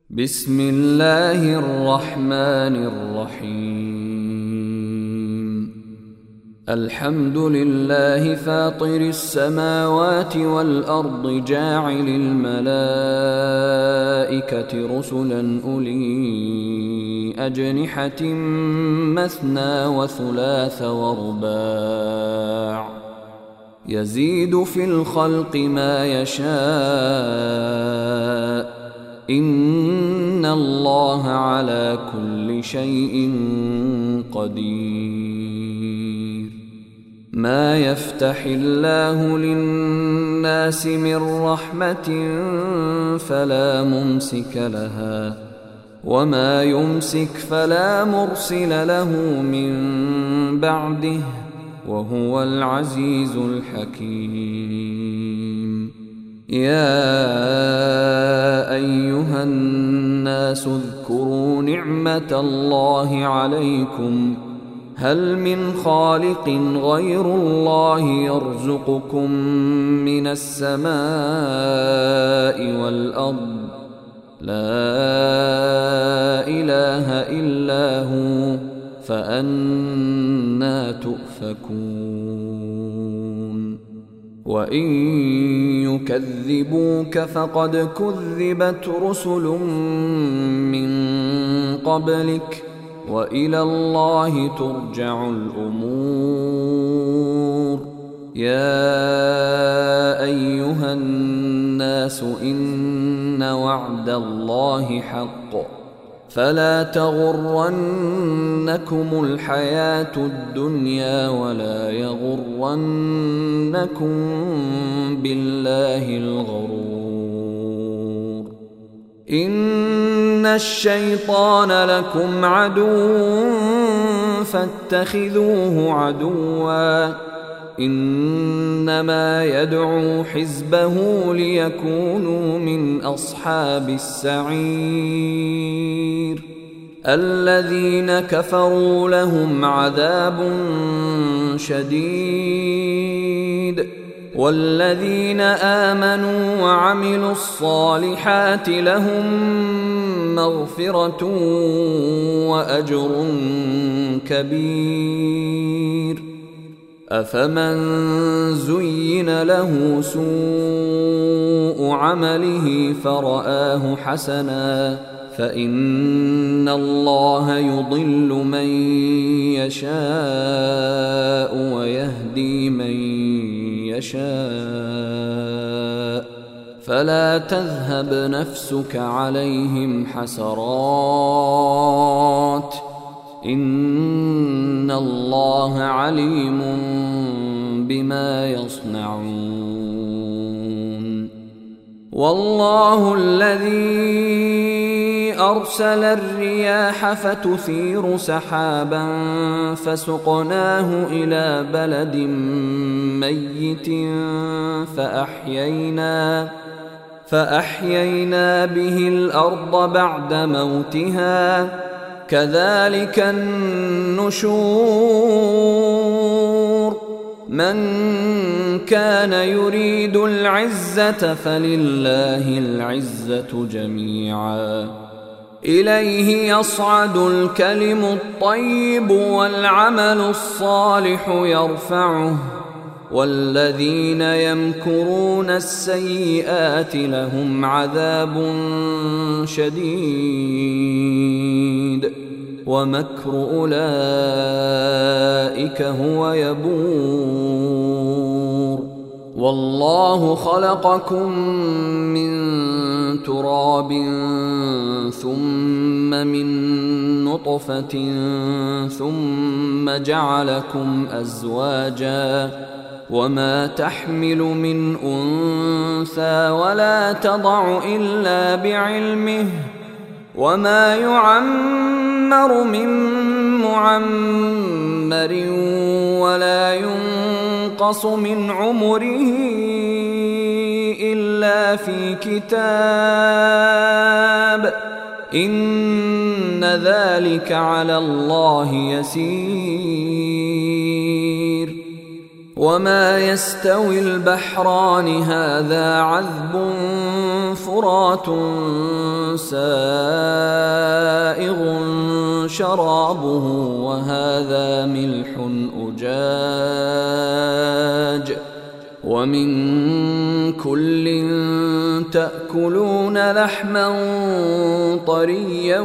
بسم الله الرحمن الرحيم. الحمد لله فاطر السماوات والأرض جاعل الملائكة رسلا أولي أجنحة مثنى وثلاث ورباع يزيد في الخلق ما يشاء إن الله على كل شيء قدير. ما يفتح الله للناس من رحمة فلا ممسك لها وما يمسك فلا مرسل له من بعده وهو العزيز الحكيم. يا أيها الناس اذكروا نعمة الله عليكم هل من خالق غير الله يرزقكم من السماء والأرض لا إله إلا هو فأنى تؤفكون. وإن يكذبوك فقد كذبت رسل من قبلك وإلى الله ترجع الأمور. يا أيها الناس إن وعد الله حق فلا تغرنكم الحياة الدنيا ولا يغرنكم بالله الغرور. إن الشيطان لكم عدو فاتخذوه عدوا إنما يدعو حزبه ليكونوا من أصحاب السعير. الذين كفروا لهم عذاب شديد والذين آمنوا وعملوا الصالحات لهم مغفرة وأجر كبير. أفمن زين له سوء عمله فرآه حسنا فإن الله يضل من يشاء ويهدي من يشاء فلا تذهب نفسك عليهم حسرات إن الله عليم بما يصنعون. والله الذي أرسل الرياح فتثير سحابا فسقناه إلى بلد ميت فأحيينا به الأرض بعد موتها كذلك النشور. من كان يريد العزة فلله العزة جميعا إليه يصعد الكلم الطيب والعمل الصالح يرفعه والذين يمكرون السيئات لهم عذاب شديد ومكر أولئك هو يبور. والله خلقكم من تراب ثم من نطفة ثم جعلكم أزواجا وما تحمل من أنثى ولا تضع إلا بعلمه وما يعمر من معمر ولا ينقص من عمره إلا في كتاب إن ذلك على الله يسير. وما يستوي البحران هذا عذب فرات سائغ شرابه وهذا ملح أجاج ومن كل تأكلون لحما طريا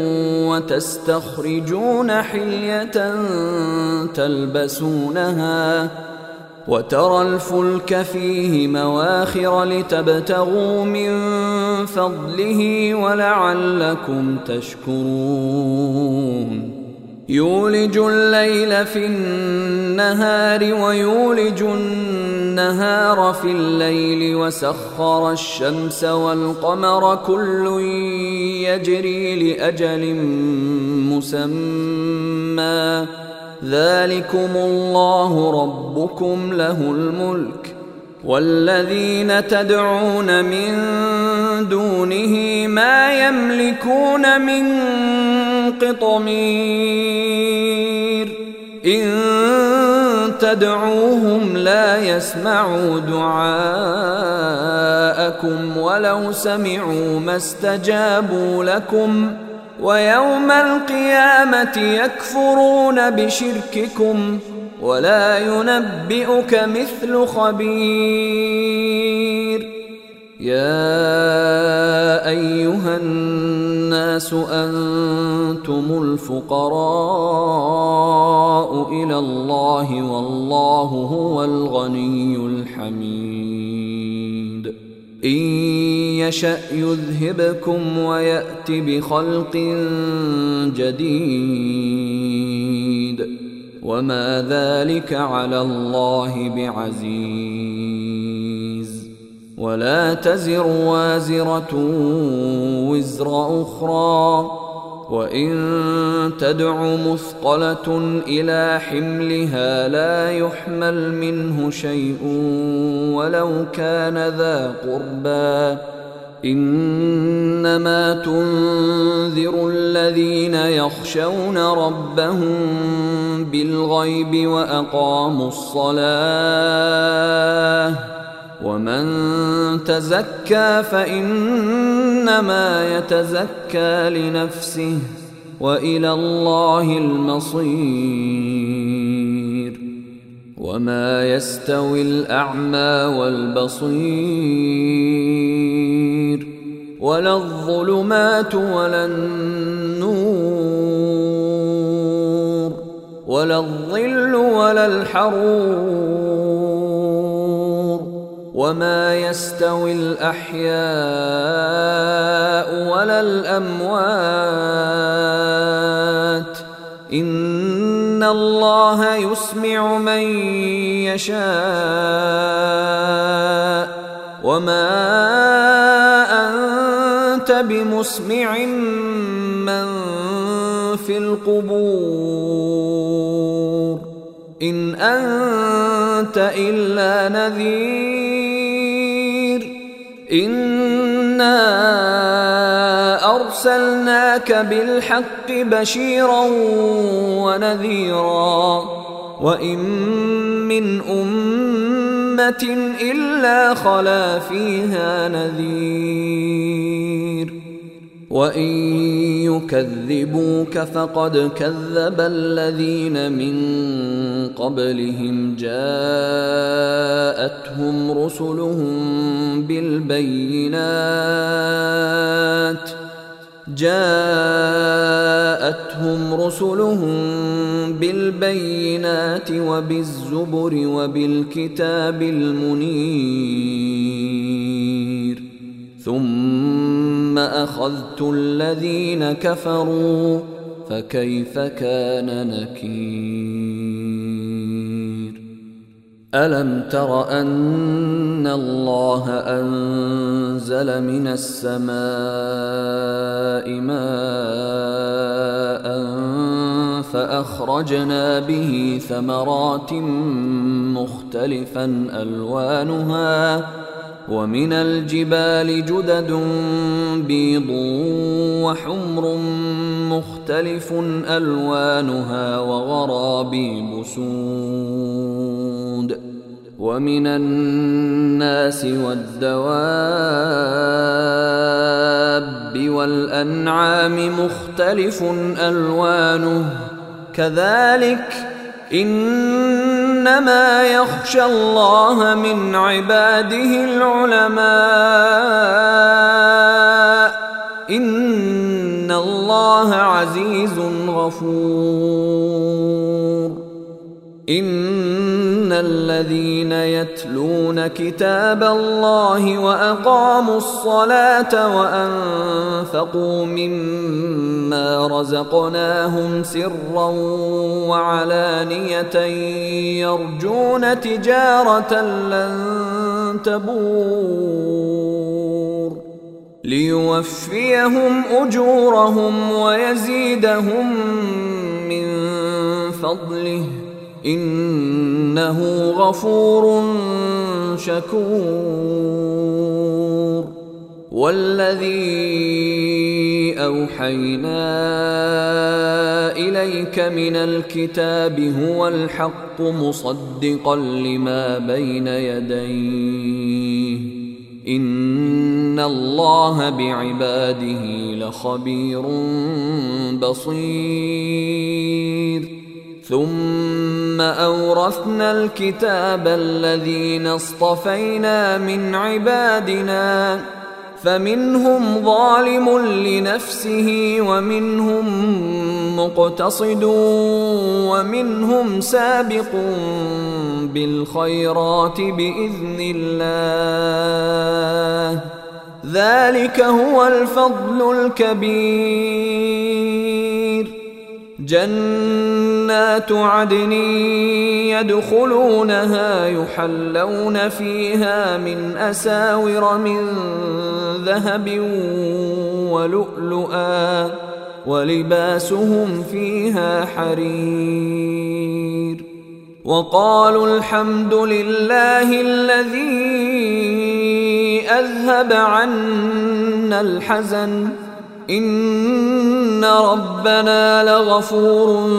وتستخرجون حلية تلبسونها وترى الفلك فيه مواخر لتبتغوا من فضله ولعلكم تشكرون يولج الليل في النهار ويولج النهار في الليل وسخر الشمس والقمر كل يجري لأجل مسمى ذلكم الله ربكم له الملك والذين تدعون من دونه ما يملكون من قطمير إن تدعوهم لا يسمعوا دعاءكم ولو سمعوا ما استجابوا لكم ويوم القيامة يكفرون بشرككم ولا ينبئك مثل خبير يا أيها الناس أنتم الفقراء إلى الله والله هو الغني الحميد إن يشأ يذهبكم ويأت بخلق جديد وما ذلك على الله بعزيز ولا تزر وازرة وزر أخرى وإن تدع مثقلة إلى حملها لا يحمل منه شيء ولو كان ذا قربى إنما تنذر الذين يخشون ربهم بالغيب وأقاموا الصلاة ومن تزكى فإنما يتزكى لنفسه وإلى الله المصير وما يستوي الأعمى والبصير ولا الظلمات ولا النور ولا الظل ولا الحرور وما يستوي الأحياء ولا الأموات إن الله يسمع من يشاء وما أنت بمسمع من في القبور إن أنت إلا نذير إنا أرسلناك بالحق بشيرا ونذيرا وإن من أمة إلا خلا فيها نذير وإن يكذبوك فقد كذب الذين من قبلهم جاءتهم رسلهم بالبينات وبالزبر وبالكتاب المنير ثم أخذت الذين كفروا فكيف كان نكير ألم تر أن الله أنزل من السماء ماء فأخرجنا به ثمرات مختلفا ألوانها ومن الجبال جدد بيض وحمر مختلف ألوانها وغرابيب سود ومن الناس والدواب والأنعام مختلف ألوانه كذلك إنما يخشى الله من عباده العلماء إن الله عزيز غفور. إن الذين يتلون كتاب الله وأقاموا الصلاة وأنفقوا مما رزقناهم سرا وعلانية يرجون تجارة لن تبور ليوفيهم أجورهم ويزيدهم من فضله إنه غفور شكور. والذي أوحينا إليك من الكتاب هو الحق مصدقا لما بين يديه إن الله بعباده لخبير بصير. ثم أورثنا الكتاب الذين اصطفينا من عبادنا فمنهم ظالم لنفسه ومنهم مقتصد ومنهم سابق بالخيرات بإذن الله ذلك هو الفضل الكبير. جنات عدن يدخلونها يحلون فيها من أساور من ذهب ولؤلؤا ولباسهم فيها حرير. وقالوا الحمد لله الذي أذهب عنا الحزن إن ربنا لغفور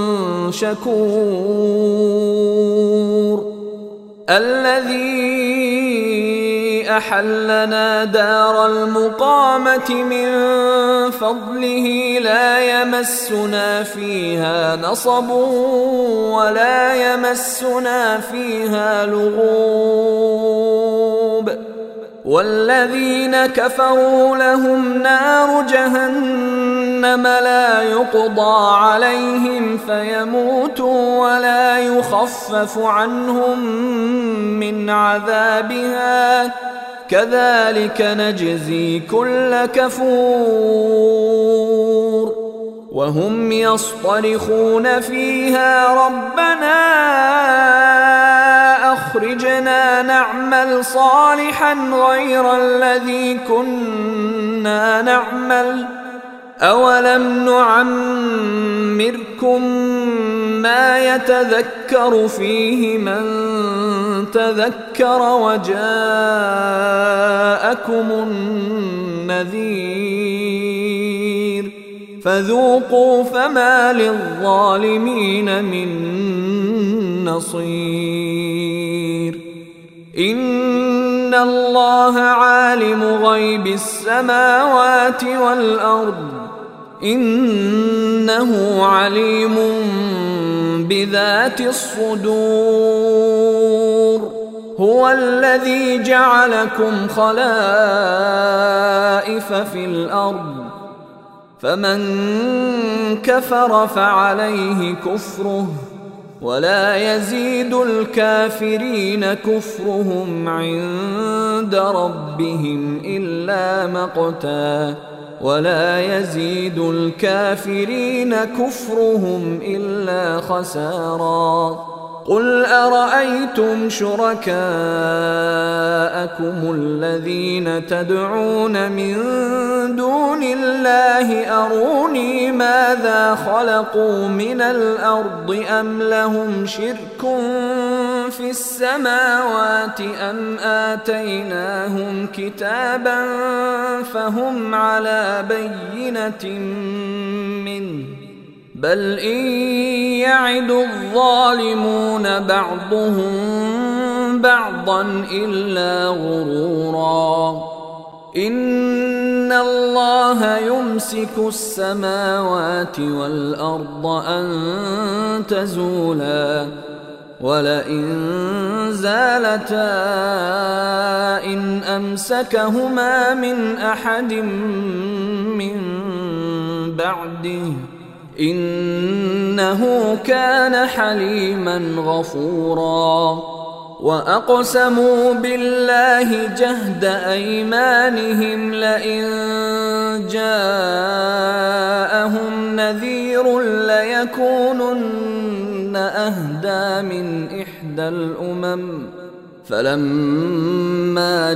شكور. الذي أحلنا دار المقامة من فضله لا يمسنا فيها نصب ولا يمسنا فيها لغوب. والذين كفروا لهم نار جهنم لا يقضى عليهم فيموتوا ولا يخفف عنهم من عذابها كذلك نجزي كل كفور. وهم يصطرخون فيها ربنا أخرجنا نعمل صالحا غير الذي كنا نعمل أولم نعمركم ما يتذكر فيه من تذكر وجاءكم النذير فذوقوا فما للظالمين من نصير. إن الله عالم غيب السماوات والأرض إنه عليم بذات الصدور. هو الذي جعلكم خلائف في الأرض فمن كفر فعليه كفره ولا يزيد الكافرين كفرهم عند ربهم إلا مقتا ولا يزيد الكافرين كفرهم إلا خسارا. قل أرأيتم شركاءكم الذين تدعون من دون الله أروني ماذا خلقوا من الأرض أم لهم شرك في السماوات أم آتيناهم كتابا فهم على بينة منه بل إن يعد الظالمون بعضهم بعضا إلا غرورا إن الله يمسك السماوات والأرض أن تزولا ولئن زالتا إن أمسكهما من أحد من بعده إنه كان حليما غفورا وأقسموا بالله جهد أيمانهم لئن جاءهم نذير ليكونن أهدى من إحدى الأمم فلما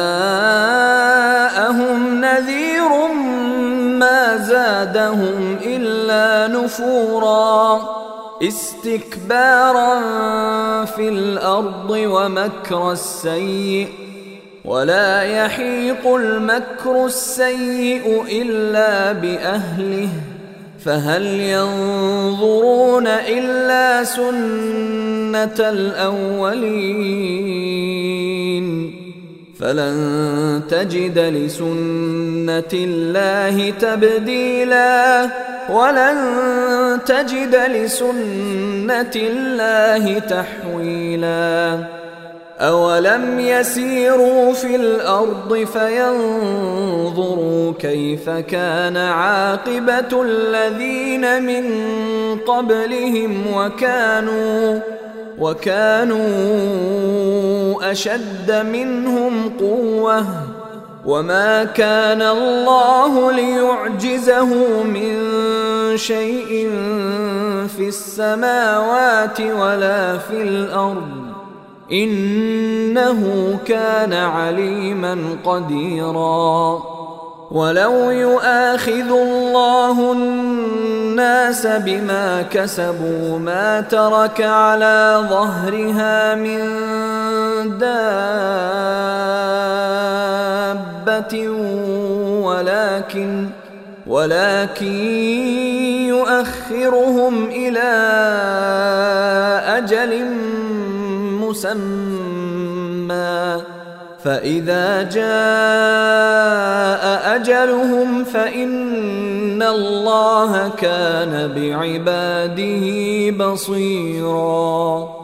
جاءهم نذير ما زادهم إلا نفورا استكبارا في الأرض ومكر السيء ولا يحيق المكر السيء إلا بأهله فهل ينظرون إلا سنة الأولين فلن تجد لسنة الله تبديلا ولن تجد لسنة الله تحويلا أولم يسيروا في الأرض فينظروا كيف كان عاقبة الذين من قبلهم وكانوا أشد منهم قوة وما كان الله ليعجزه من شيء في السماوات ولا في الأرض إنه كان عليما قديرا ولو يؤاخذ الله الناس بما كسبوا ما ترك على ظهرها من دابة ولكن يؤخرهم إلى أجل مسمى فإذا جاء أجلهم فإن الله كان بعباده بصيراً